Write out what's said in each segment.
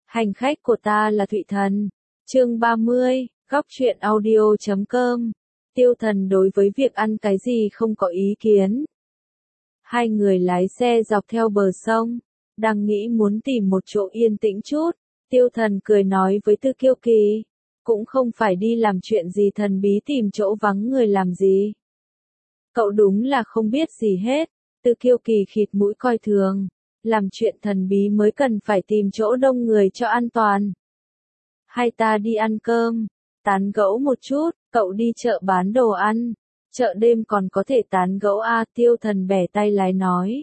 Hành khách của ta là Thụy Thần. Chương 30, góc truyện audio.com. Tiêu Thần đối với việc ăn cái gì không có ý kiến. Hai người lái xe dọc theo bờ sông, đang nghĩ muốn tìm một chỗ yên tĩnh chút. Tiêu Thần cười nói với Tư Kiêu Kỳ, cũng không phải đi làm chuyện gì thần bí tìm chỗ vắng người làm gì. Cậu đúng là không biết gì hết. Tư Kiêu Kỳ khịt mũi coi thường, làm chuyện thần bí mới cần phải tìm chỗ đông người cho an toàn. Hai ta đi ăn cơm, tán gẫu một chút, cậu đi chợ bán đồ ăn, chợ đêm còn có thể tán gẫu à, Tiêu Thần bẻ tay lái nói.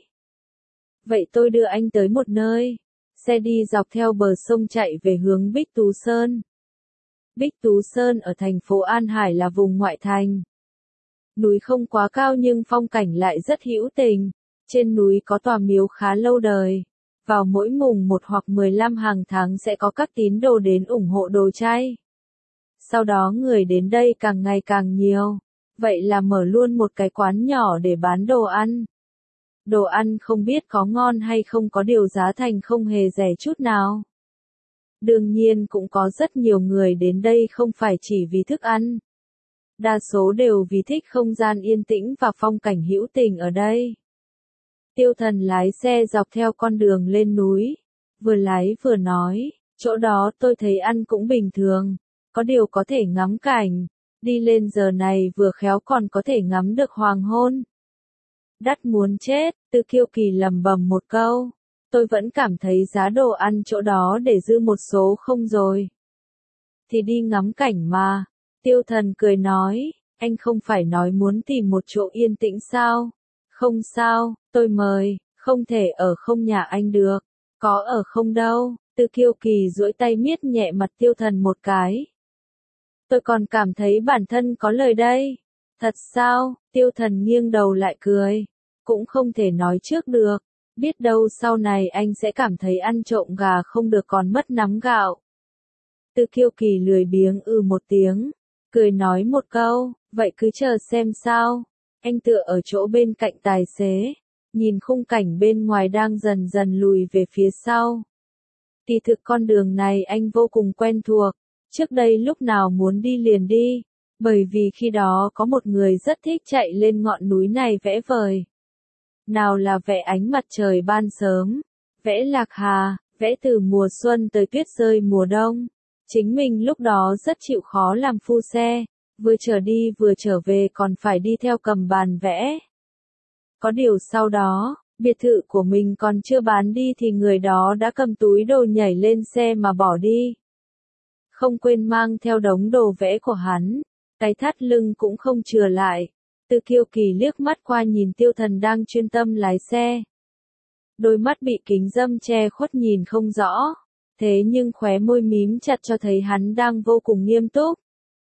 Vậy tôi đưa anh tới một nơi. Xe đi dọc theo bờ sông chạy về hướng Bích Tú Sơn. Bích Tú Sơn ở thành phố An Hải là vùng ngoại thành. Núi không quá cao nhưng phong cảnh lại rất hữu tình. Trên núi có tòa miếu khá lâu đời. Vào mỗi mùng 1 hoặc 15 hàng tháng sẽ có các tín đồ đến ủng hộ đồ chay. Sau đó người đến đây càng ngày càng nhiều. Vậy là mở luôn một cái quán nhỏ để bán đồ ăn. Đồ ăn không biết có ngon hay không, có điều giá thành không hề rẻ chút nào. Đương nhiên cũng có rất nhiều người đến đây không phải chỉ vì thức ăn. Đa số đều vì thích không gian yên tĩnh và phong cảnh hữu tình ở đây. Tiêu Thần lái xe dọc theo con đường lên núi, vừa lái vừa nói, chỗ đó tôi thấy ăn cũng bình thường, có điều có thể ngắm cảnh, đi lên giờ này vừa khéo còn có thể ngắm được hoàng hôn. Đắt muốn chết, Tư Kiêu Kỳ lẩm bẩm một câu, tôi vẫn cảm thấy giá đồ ăn chỗ đó để dư một số không rồi. Thì đi ngắm cảnh mà, Tiêu Thần cười nói, anh không phải nói muốn tìm một chỗ yên tĩnh sao? Không sao, tôi mời, không thể ở không nhà anh được, có ở không đâu. Tư Kiêu Kỳ duỗi tay miết nhẹ mặt Tiêu Thần một cái. Tôi còn cảm thấy bản thân có lời đây. Thật sao? Tiêu Thần nghiêng đầu lại cười. Cũng không thể nói trước được. Biết đâu sau này anh sẽ cảm thấy ăn trộm gà không được còn mất nắm gạo. Tư Kiêu Kỳ lười biếng một tiếng. Cười nói một câu, vậy cứ chờ xem sao. Anh tựa ở chỗ bên cạnh tài xế. Nhìn khung cảnh bên ngoài đang dần dần lùi về phía sau. Kỳ thực con đường này anh vô cùng quen thuộc. Trước đây lúc nào muốn đi liền đi, bởi vì khi đó có một người rất thích chạy lên ngọn núi này vẽ vời. Nào là vẽ ánh mặt trời ban sớm, vẽ lạc hà, vẽ từ mùa xuân tới tuyết rơi mùa đông. Chính mình lúc đó rất chịu khó làm phu xe, vừa trở đi vừa trở về còn phải đi theo cầm bàn vẽ. Có điều sau đó, biệt thự của mình còn chưa bán đi thì người đó đã cầm túi đồ nhảy lên xe mà bỏ đi. Không quên mang theo đống đồ vẽ của hắn, cái thắt lưng cũng không chừa lại. Tư Kiêu Kỳ liếc mắt qua nhìn Tiêu Thần đang chuyên tâm lái xe. Đôi mắt bị kính râm che khuất nhìn không rõ, thế nhưng khóe môi mím chặt cho thấy hắn đang vô cùng nghiêm túc.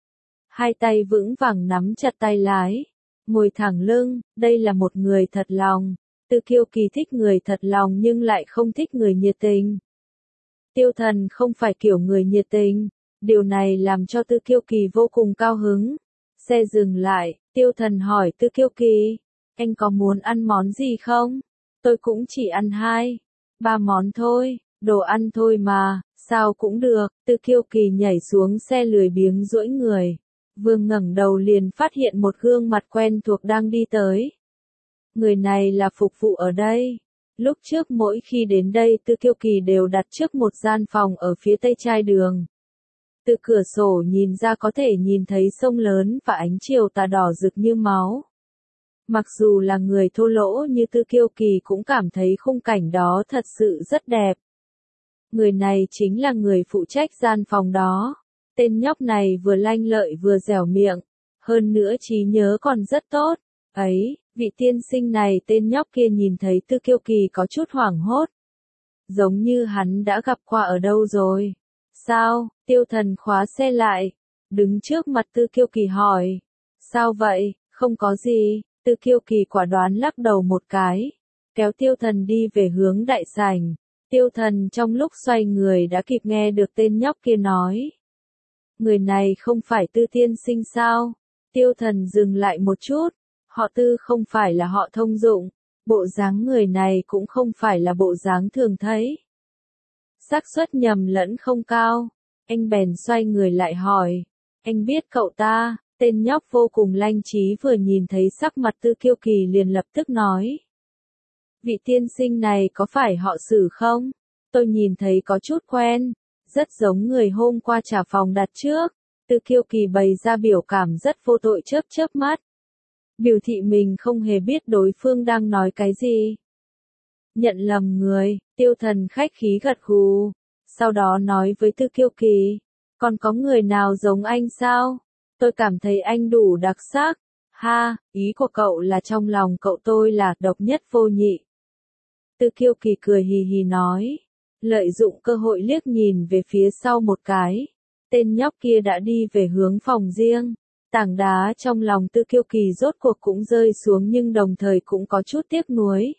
Hai tay vững vàng nắm chặt tay lái, ngồi thẳng lưng, đây là một người thật lòng. Tư Kiêu Kỳ thích người thật lòng nhưng lại không thích người nhiệt tình. Tiêu Thần không phải kiểu người nhiệt tình. Điều này làm cho Tư Kiêu Kỳ vô cùng cao hứng. Xe dừng lại, Tiêu Thần hỏi Tư Kiêu Kỳ, anh có muốn ăn món gì không? Tôi cũng chỉ ăn 2-3 món thôi, đồ ăn thôi mà, sao cũng được. Tư Kiêu Kỳ nhảy xuống xe lười biếng duỗi người. Vừa ngẩng đầu liền phát hiện một gương mặt quen thuộc đang đi tới. Người này là phục vụ ở đây. Lúc trước mỗi khi đến đây Tư Kiêu Kỳ đều đặt trước một gian phòng ở phía tây chai đường. Từ cửa sổ nhìn ra có thể nhìn thấy sông lớn và ánh chiều tà đỏ rực như máu. Mặc dù là người thô lỗ như Tư Kiêu Kỳ cũng cảm thấy khung cảnh đó thật sự rất đẹp. Người này chính là người phụ trách gian phòng đó. Tên nhóc này vừa lanh lợi vừa dẻo miệng, hơn nữa trí nhớ còn rất tốt. Ấy, vị tiên sinh này, tên nhóc kia nhìn thấy Tư Kiêu Kỳ có chút hoảng hốt. Giống như hắn đã gặp qua ở đâu rồi. Sao? Tiêu Thần khóa xe lại, đứng trước mặt Tư Kiêu Kỳ hỏi. Sao vậy? Không có gì. Tư Kiêu Kỳ quả đoán lắc đầu một cái, kéo Tiêu Thần đi về hướng đại sảnh. Tiêu Thần trong lúc xoay người đã kịp nghe được tên nhóc kia nói. Người này không phải Tư tiên sinh sao? Tiêu Thần dừng lại một chút, họ Tư không phải là họ thông dụng, bộ dáng người này cũng không phải là bộ dáng thường thấy. xác suất nhầm lẫn không cao. Anh bèn xoay người lại hỏi, anh biết cậu ta? Tên nhóc vô cùng lanh trí vừa nhìn thấy sắc mặt Tư Kiêu Kỳ liền lập tức nói. Vị tiên sinh này có phải họ Sử không? Tôi nhìn thấy có chút quen, rất giống người hôm qua trả phòng đặt trước. Tư Kiêu Kỳ bày ra biểu cảm rất vô tội chớp chớp mắt. Biểu thị mình không hề biết đối phương đang nói cái gì. Nhận lầm người, Tiêu Thần khách khí gật gù. Sau đó nói với Tư Kiêu Kỳ, còn có người nào giống anh sao? Tôi cảm thấy anh đủ đặc sắc. Ha, ý của cậu là trong lòng cậu tôi là độc nhất vô nhị. Tư Kiêu Kỳ cười hì hì nói, lợi dụng cơ hội liếc nhìn về phía sau một cái. Tên nhóc kia đã đi về hướng phòng riêng. Tảng đá trong lòng Tư Kiêu Kỳ rốt cuộc cũng rơi xuống nhưng đồng thời cũng có chút tiếc nuối.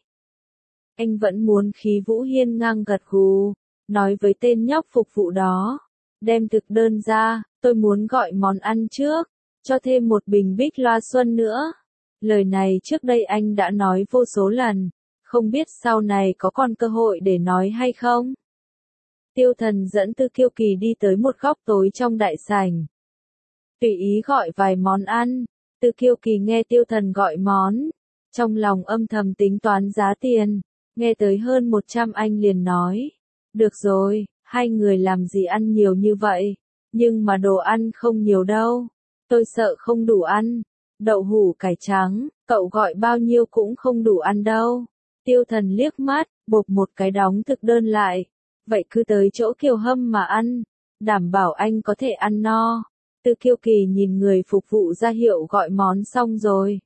Anh vẫn muốn khí vũ hiên ngang gật gù, nói với tên nhóc phục vụ đó. Đem thực đơn ra, tôi muốn gọi món ăn trước, cho thêm một bình bích loa xuân nữa. Lời này trước đây anh đã nói vô số lần, không biết sau này có còn cơ hội để nói hay không. Tiêu Thần dẫn Tư Kiêu Kỳ đi tới một góc tối trong đại sảnh. Tùy ý gọi vài món ăn, Tư Kiêu Kỳ nghe Tiêu Thần gọi món, trong lòng âm thầm tính toán giá tiền, nghe tới hơn 100 anh liền nói. Được rồi, hai người làm gì ăn nhiều như vậy, nhưng mà đồ ăn không nhiều đâu, tôi sợ không đủ ăn. Đậu hũ cải trắng, cậu gọi bao nhiêu cũng không đủ ăn đâu. Tiêu Thần liếc mắt, bộp một cái đóng thực đơn lại. Vậy cứ tới chỗ Kiều Hâm mà ăn, đảm bảo anh có thể ăn no. Tư Kiêu Kỳ nhìn người phục vụ ra hiệu gọi món xong rồi.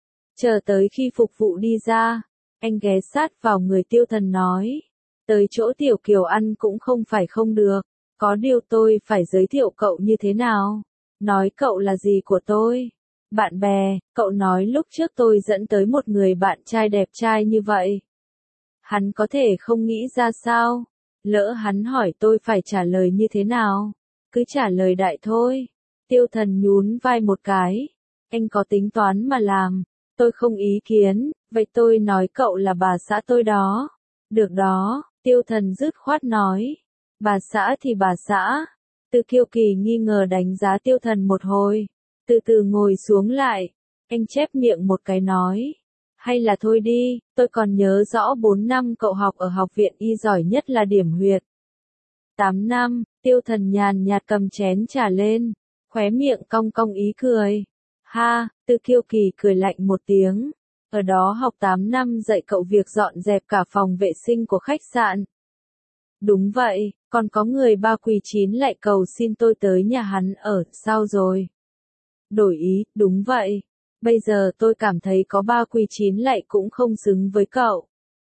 Chờ tới khi phục vụ đi ra, anh ghé sát vào người Tiêu Thần nói. Tới chỗ Tiểu Kiều ăn cũng không phải không được, có điều tôi phải giới thiệu cậu như thế nào? Nói cậu là gì của tôi? Bạn bè, cậu nói lúc trước tôi dẫn tới một người bạn trai đẹp trai như vậy. Hắn có thể không nghĩ ra sao? Lỡ hắn hỏi tôi phải trả lời như thế nào? Cứ trả lời đại thôi. Tiêu Thần nhún vai một cái. Anh có tính toán mà làm, tôi không ý kiến, vậy tôi nói cậu là bà xã tôi đó. Được đó, Tiêu Thần dứt khoát nói. Bà xã thì bà xã. Tư Kiêu Kỳ nghi ngờ đánh giá Tiêu Thần một hồi. Từ từ ngồi xuống lại. Anh chép miệng một cái nói. Hay là thôi đi, tôi còn nhớ rõ 4 năm cậu học ở học viện y giỏi nhất là điểm huyệt. 8 năm, Tiêu Thần nhàn nhạt cầm chén trà lên, khóe miệng cong cong ý cười. Ha, Tư Kiêu Kỳ cười lạnh một tiếng. Ở đó học 8 năm dạy cậu việc dọn dẹp cả phòng vệ sinh của khách sạn. Đúng vậy, còn có người ba quỳ chín lại cầu xin tôi tới nhà hắn ở, sao rồi? Đổi ý, đúng vậy. Bây giờ tôi cảm thấy có ba quỳ chín lại cũng không xứng với cậu.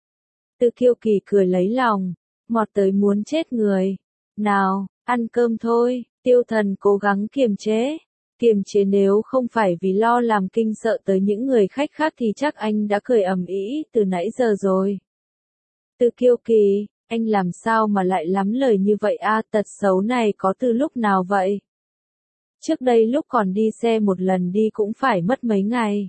Tư Kiêu Kỳ cười lấy lòng, mọt tới muốn chết người. Nào, ăn cơm thôi. Tiêu Thần cố gắng kiềm chế. Kiềm chế nếu không phải vì lo làm kinh sợ tới những người khách khác thì chắc anh đã cười ầm ĩ từ nãy giờ rồi. Tư Kiêu Kỳ, anh làm sao mà lại lắm lời như vậy a? Tật xấu này có từ lúc nào vậy? Trước đây lúc còn đi xe một lần đi cũng phải mất mấy ngày.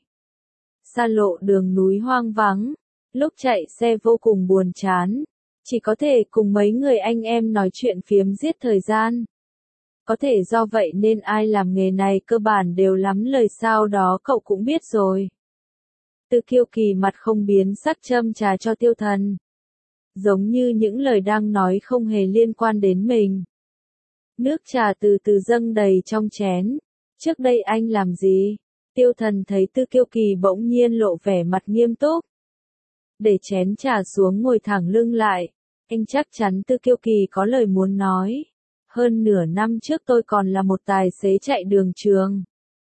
Xa lộ đường núi hoang vắng, lúc chạy xe vô cùng buồn chán, chỉ có thể cùng mấy người anh em nói chuyện phiếm giết thời gian. Có thể do vậy nên ai làm nghề này cơ bản đều lắm lời, sao đó cậu cũng biết rồi. Tư Kiêu Kỳ mặt không biến sắc châm trà cho Tiêu Thần. Giống như những lời đang nói không hề liên quan đến mình. Nước trà từ từ dâng đầy trong chén. Trước đây anh làm gì? Tiêu Thần thấy Tư Kiêu Kỳ bỗng nhiên lộ vẻ mặt nghiêm túc. Để chén trà xuống ngồi thẳng lưng lại. Anh chắc chắn Tư Kiêu Kỳ có lời muốn nói. Hơn nửa năm trước tôi còn là một tài xế chạy đường trường.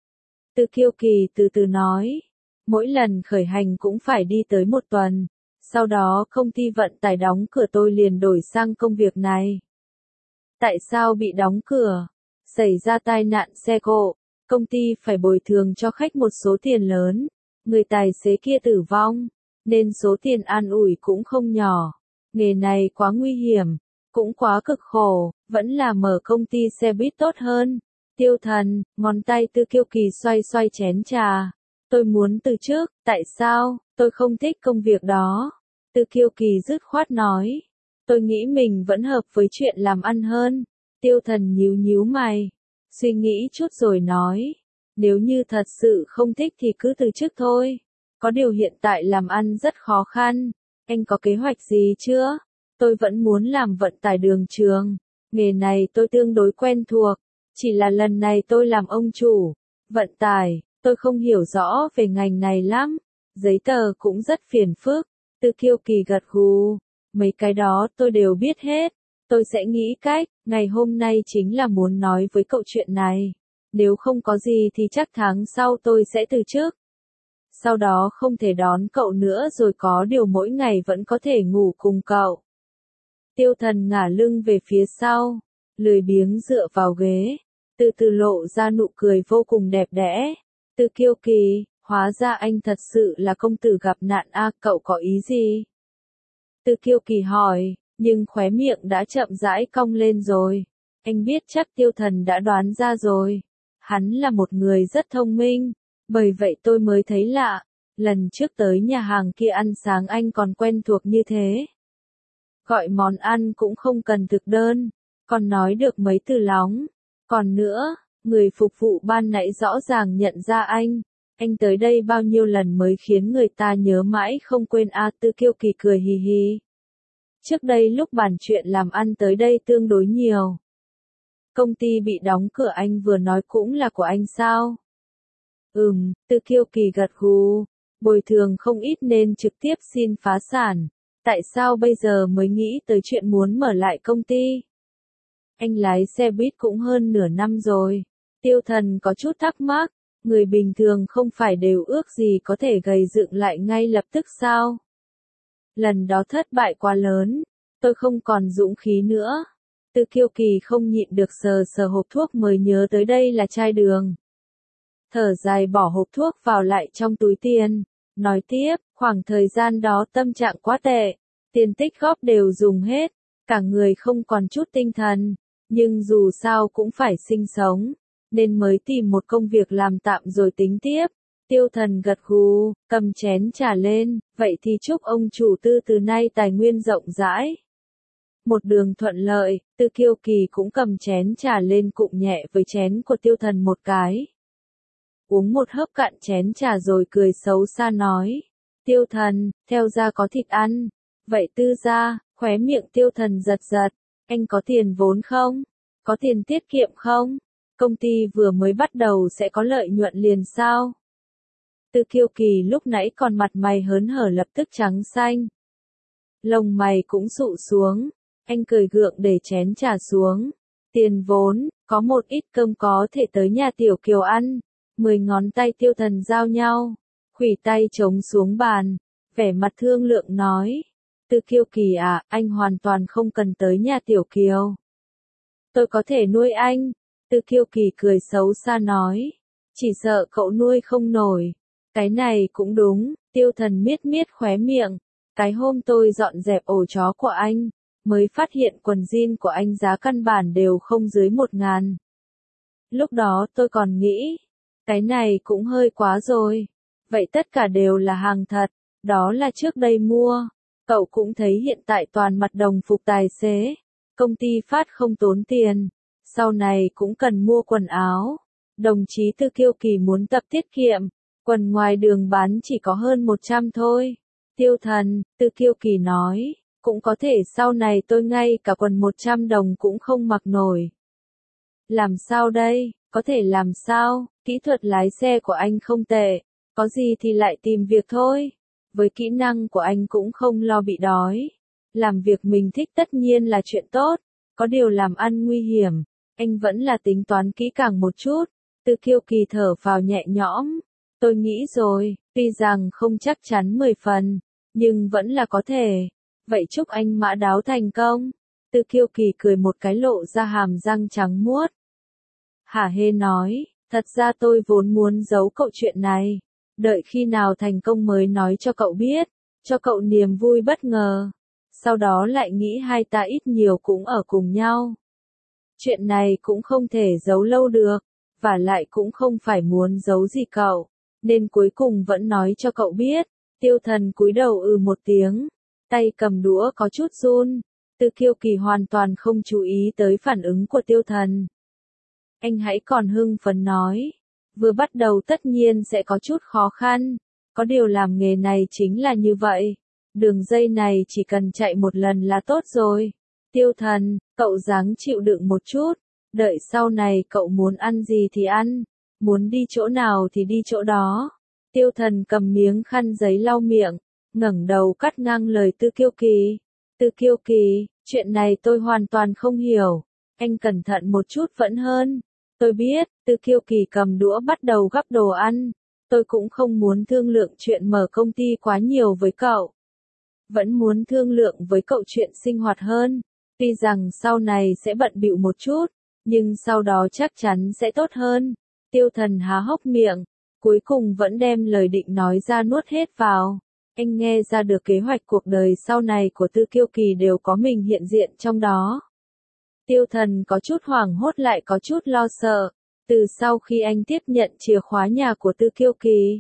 Tư Kiêu Kỳ từ từ nói. Mỗi lần khởi hành cũng phải đi tới một tuần. Sau đó công ty vận tải đóng cửa tôi liền đổi sang công việc này. Tại sao bị đóng cửa? Xảy ra tai nạn xe cộ, công ty phải bồi thường cho khách một số tiền lớn. Người tài xế kia tử vong, nên số tiền an ủi cũng không nhỏ. Nghề này quá nguy hiểm, cũng quá cực khổ, vẫn là mở công ty xe buýt tốt hơn. Tiêu Thần, ngón tay Tư Kiêu Kỳ xoay xoay chén trà. Tôi muốn từ chức, tại sao? Tôi không thích công việc đó. Tư Kiêu Kỳ dứt khoát nói. Tôi nghĩ mình vẫn hợp với chuyện làm ăn hơn. Tiêu Thần nhíu nhíu mày, suy nghĩ chút rồi nói, nếu như thật sự không thích thì cứ từ chức thôi. Có điều hiện tại làm ăn rất khó khăn, anh có kế hoạch gì chưa? Tôi vẫn muốn làm vận tải đường trường, nghề này tôi tương đối quen thuộc, chỉ là lần này tôi làm ông chủ, vận tải, tôi không hiểu rõ về ngành này lắm, giấy tờ cũng rất phiền phức. Từ Kiêu Kỳ gật gù, mấy cái đó tôi đều biết hết, tôi sẽ nghĩ cách, ngày hôm nay chính là muốn nói với cậu chuyện này, nếu không có gì thì chắc tháng sau tôi sẽ từ chức. Sau đó không thể đón cậu nữa rồi, có điều mỗi ngày vẫn có thể ngủ cùng cậu. Tiêu Thần ngả lưng về phía sau, lười biếng dựa vào ghế, từ từ lộ ra nụ cười vô cùng đẹp đẽ. Từ Kiêu Kỳ, hóa ra anh thật sự là công tử gặp nạn a, cậu có ý gì? Từ Kiêu Kỳ hỏi, nhưng khóe miệng đã chậm rãi cong lên rồi. Anh biết chắc Tiêu Thần đã đoán ra rồi. Hắn là một người rất thông minh, bởi vậy tôi mới thấy lạ. Lần trước tới nhà hàng kia ăn sáng anh còn quen thuộc như thế. Gọi món ăn cũng không cần thực đơn, còn nói được mấy từ lóng. Còn nữa, người phục vụ ban nãy rõ ràng nhận ra anh. Anh tới đây bao nhiêu lần mới khiến người ta nhớ mãi không quên a. Từ Kiêu Kỳ cười hì hì. Trước đây lúc bàn chuyện làm ăn tới đây tương đối nhiều. Công ty bị đóng cửa anh vừa nói cũng là của anh sao? Từ Kiêu Kỳ gật gù, bồi thường không ít nên trực tiếp xin phá sản. Tại sao bây giờ mới nghĩ tới chuyện muốn mở lại công ty? Anh lái xe buýt cũng hơn nửa năm rồi. Tiêu Thần có chút thắc mắc, người bình thường không phải đều ước gì có thể gầy dựng lại ngay lập tức sao? Lần đó thất bại quá lớn, tôi không còn dũng khí nữa. Từ Kiêu Kỳ không nhịn được sờ sờ hộp thuốc mới nhớ tới đây là chai đường. Thở dài bỏ hộp thuốc vào lại trong túi tiền, nói tiếp, khoảng thời gian đó tâm trạng quá tệ, tiền tích góp đều dùng hết, cả người không còn chút tinh thần, nhưng dù sao cũng phải sinh sống, nên mới tìm một công việc làm tạm rồi tính tiếp. Tiêu Thần gật gù, cầm chén trà lên, vậy thì chúc ông chủ Tư từ nay tài nguyên rộng rãi. Một đường thuận lợi, Từ Kiêu Kỳ cũng cầm chén trà lên cụng nhẹ với chén của Tiêu Thần một cái. Uống một hớp cạn chén trà rồi cười xấu xa nói. Tiêu Thần, theo gia có thịt ăn. Vậy Tư gia, khóe miệng Tiêu Thần giật giật. Anh có tiền vốn không? Có tiền tiết kiệm không? Công ty vừa mới bắt đầu sẽ có lợi nhuận liền sao? Từ Kiêu Kỳ lúc nãy còn mặt mày hớn hở lập tức trắng xanh. Lông mày cũng sụ xuống. Anh cười gượng để chén trà xuống. Tiền vốn, có một ít cơm có thể tới nhà Tiểu Kiều ăn. 10 ngón tay Tiêu Thần giao nhau, khuỷu tay chống xuống bàn, vẻ mặt thương lượng nói. Từ Kiêu Kỳ à, anh hoàn toàn không cần tới nhà Tiểu Kiều. Tôi có thể nuôi anh. Từ Kiêu Kỳ cười xấu xa nói. Chỉ sợ cậu nuôi không nổi. Cái này cũng đúng, Tiêu Thần miết miết khóe miệng. Cái hôm tôi dọn dẹp ổ chó của anh, mới phát hiện quần jean của anh giá căn bản đều không dưới 1.000. Lúc đó tôi còn nghĩ, cái này cũng hơi quá rồi. Vậy tất cả đều là hàng thật, đó là trước đây mua. Cậu cũng thấy hiện tại toàn mặt đồng phục tài xế. Công ty phát không tốn tiền. Sau này cũng cần mua quần áo. Đồng chí Từ Kiêu Kỳ muốn tập tiết kiệm. Quần ngoài đường bán chỉ có hơn 100 thôi. Tiêu Thần, Từ Kiêu Kỳ nói, cũng có thể sau này tôi ngay cả quần 100 đồng cũng không mặc nổi. Làm sao đây, có thể làm sao, kỹ thuật lái xe của anh không tệ, có gì thì lại tìm việc thôi. Với kỹ năng của anh cũng không lo bị đói. Làm việc mình thích tất nhiên là chuyện tốt, có điều làm ăn nguy hiểm, anh vẫn là tính toán kỹ càng một chút. Từ Kiêu Kỳ thở phào nhẹ nhõm. Tôi nghĩ rồi, tuy rằng không chắc chắn 10 phần, nhưng vẫn là có thể. Vậy chúc anh mã đáo thành công. Từ Kiêu Kỳ cười một cái lộ ra hàm răng trắng muốt. Hả hê nói, thật ra tôi vốn muốn giấu cậu chuyện này. Đợi khi nào thành công mới nói cho cậu biết, cho cậu niềm vui bất ngờ. Sau đó lại nghĩ hai ta ít nhiều cũng ở cùng nhau. Chuyện này cũng không thể giấu lâu được, và lại cũng không phải muốn giấu gì cậu, nên cuối cùng vẫn nói cho cậu biết. Tiêu Thần cúi đầu một tiếng, tay cầm đũa có chút run. Tư Kiêu Kỳ hoàn toàn không chú ý tới phản ứng của Tiêu Thần. Anh hãy còn hưng phấn nói. Vừa bắt đầu tất nhiên sẽ có chút khó khăn. Có điều làm nghề này chính là như vậy. Đường dây này chỉ cần chạy một lần là tốt rồi. Tiêu Thần, cậu ráng chịu đựng một chút. Đợi sau này cậu muốn ăn gì thì ăn. Muốn đi chỗ nào thì đi chỗ đó. Tiêu Thần cầm miếng khăn giấy lau miệng. Ngẩng đầu cắt ngang lời Tư Kiêu Kỳ. Tư Kiêu Kỳ, chuyện này tôi hoàn toàn không hiểu. Anh cẩn thận một chút vẫn hơn. Tôi biết, Tư Kiêu Kỳ cầm đũa bắt đầu gắp đồ ăn. Tôi cũng không muốn thương lượng chuyện mở công ty quá nhiều với cậu. Vẫn muốn thương lượng với cậu chuyện sinh hoạt hơn. Tuy rằng sau này sẽ bận bịu một chút, nhưng sau đó chắc chắn sẽ tốt hơn. Tiêu Thần há hốc miệng, cuối cùng vẫn đem lời định nói ra nuốt hết vào. Anh nghe ra được kế hoạch cuộc đời sau này của Tư Kiêu Kỳ đều có mình hiện diện trong đó. Tiêu Thần có chút hoảng hốt lại có chút lo sợ. Từ sau khi anh tiếp nhận chìa khóa nhà của Tư Kiêu Kỳ,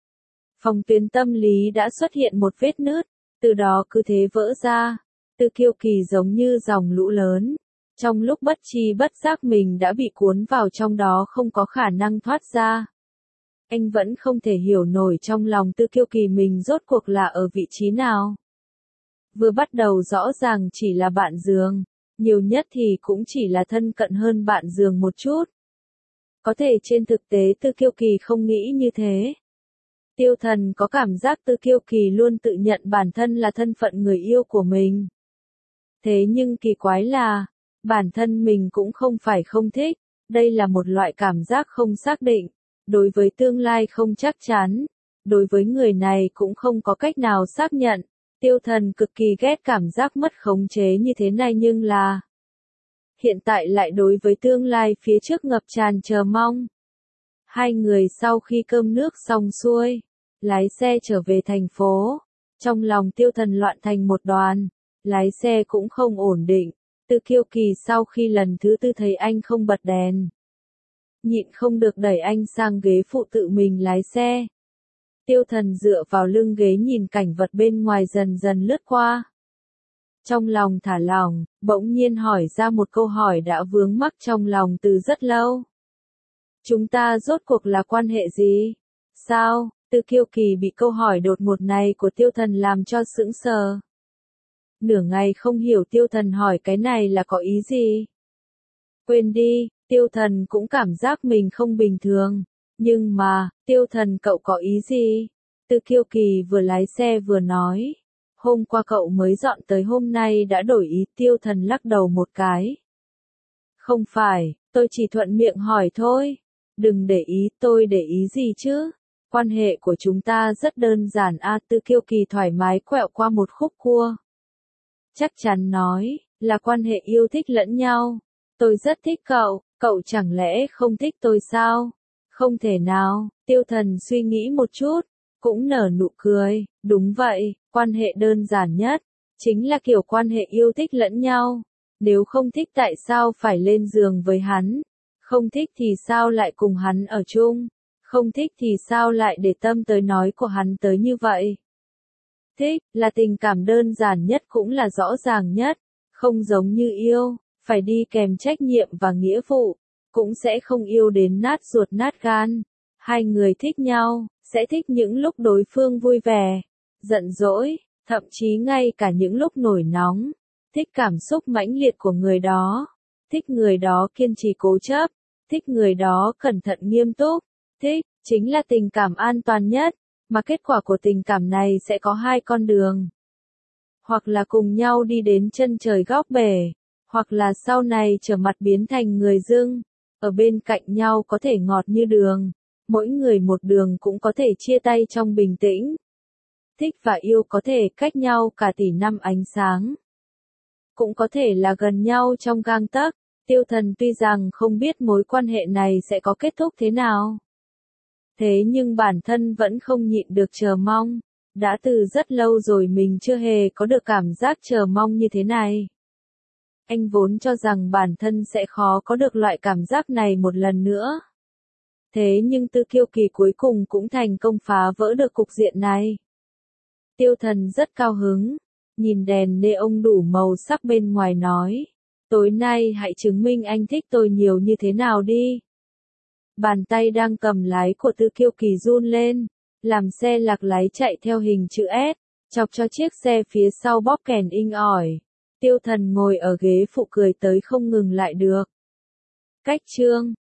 phòng tuyến tâm lý đã xuất hiện một vết nứt, từ đó cứ thế vỡ ra. Tư Kiêu Kỳ giống như dòng lũ lớn. Trong lúc bất tri bất giác mình đã bị cuốn vào trong đó không có khả năng thoát ra. Anh vẫn không thể hiểu nổi trong lòng Tư Kiêu Kỳ mình rốt cuộc là ở vị trí nào. Vừa bắt đầu rõ ràng chỉ là bạn giường, nhiều nhất thì cũng chỉ là thân cận hơn bạn giường một chút. Có thể trên thực tế Tư Kiêu Kỳ không nghĩ như thế. Tiêu Thần có cảm giác Tư Kiêu Kỳ luôn tự nhận bản thân là thân phận người yêu của mình. Thế nhưng kỳ quái là, bản thân mình cũng không phải không thích, đây là một loại cảm giác không xác định, đối với tương lai không chắc chắn, đối với người này cũng không có cách nào xác nhận. Tiêu Thần cực kỳ ghét cảm giác mất khống chế như thế này nhưng là hiện tại lại đối với tương lai phía trước ngập tràn chờ mong. Hai người sau khi cơm nước xong xuôi, lái xe trở về thành phố. Trong lòng Tiêu Thần loạn thành một đoàn, lái xe cũng không ổn định. Tư Kiêu Kỳ sau khi lần thứ tư thấy anh không bật đèn, nhịn không được đẩy anh sang ghế phụ tự mình lái xe. Tiêu Thần dựa vào lưng ghế nhìn cảnh vật bên ngoài dần dần lướt qua. Trong lòng thả lỏng, bỗng nhiên hỏi ra một câu hỏi đã vướng mắc trong lòng từ rất lâu. Chúng ta rốt cuộc là quan hệ gì? Sao? Tư Kiêu Kỳ bị câu hỏi đột ngột này của Tiêu Thần làm cho sững sờ. Nửa ngày không hiểu Tiêu Thần hỏi cái này là có ý gì. Quên đi, Tiêu Thần cũng cảm giác mình không bình thường. Nhưng mà, Tiêu Thần cậu có ý gì? Tư Kiêu Kỳ vừa lái xe vừa nói. Hôm qua cậu mới dọn tới hôm nay đã đổi ý. Tiêu Thần lắc đầu một cái. Không phải, tôi chỉ thuận miệng hỏi thôi. Đừng để ý, tôi để ý gì chứ? Quan hệ của chúng ta rất đơn giản a. Tư Kiêu Kỳ thoải mái quẹo qua một khúc cua. Chắc chắn nói, là quan hệ yêu thích lẫn nhau. Tôi rất thích cậu, cậu chẳng lẽ không thích tôi sao? Không thể nào. Tiêu Thần suy nghĩ một chút, cũng nở nụ cười. Đúng vậy, quan hệ đơn giản nhất, chính là kiểu quan hệ yêu thích lẫn nhau. Nếu không thích tại sao phải lên giường với hắn? Không thích thì sao lại cùng hắn ở chung? Không thích thì sao lại để tâm tới nói của hắn tới như vậy? Thích, là tình cảm đơn giản nhất cũng là rõ ràng nhất. Không giống như yêu, phải đi kèm trách nhiệm và nghĩa vụ. Cũng sẽ không yêu đến nát ruột nát gan. Hai người thích nhau, sẽ thích những lúc đối phương vui vẻ, giận dỗi, thậm chí ngay cả những lúc nổi nóng. Thích cảm xúc mãnh liệt của người đó. Thích người đó kiên trì cố chấp. Thích người đó cẩn thận nghiêm túc. Thích, chính là tình cảm an toàn nhất. Mà kết quả của tình cảm này sẽ có hai con đường. Hoặc là cùng nhau đi đến chân trời góc bể. Hoặc là sau này trở mặt biến thành người dưng. Ở bên cạnh nhau có thể ngọt như đường. Mỗi người một đường cũng có thể chia tay trong bình tĩnh. Thích và yêu có thể cách nhau cả tỷ năm ánh sáng. Cũng có thể là gần nhau trong gang tấc. Tiêu Thần tuy rằng không biết mối quan hệ này sẽ có kết thúc thế nào. Thế nhưng bản thân vẫn không nhịn được chờ mong. Đã từ rất lâu rồi mình chưa hề có được cảm giác chờ mong như thế này. Anh vốn cho rằng bản thân sẽ khó có được loại cảm giác này một lần nữa. Thế nhưng Tư Kiêu Kỳ cuối cùng cũng thành công phá vỡ được cục diện này. Tiêu Thần rất cao hứng. nhìn đèn neon đủ màu sắc bên ngoài nói. Tối nay hãy chứng minh anh thích tôi nhiều như thế nào đi. Bàn tay đang cầm lái của Tư Kiêu Kỳ run lên, làm xe lạc lái chạy theo hình chữ S, chọc cho chiếc xe phía sau bóp kèn inh ỏi. Tiêu Thần ngồi ở ghế phụ cười tới không ngừng lại được. Cách chương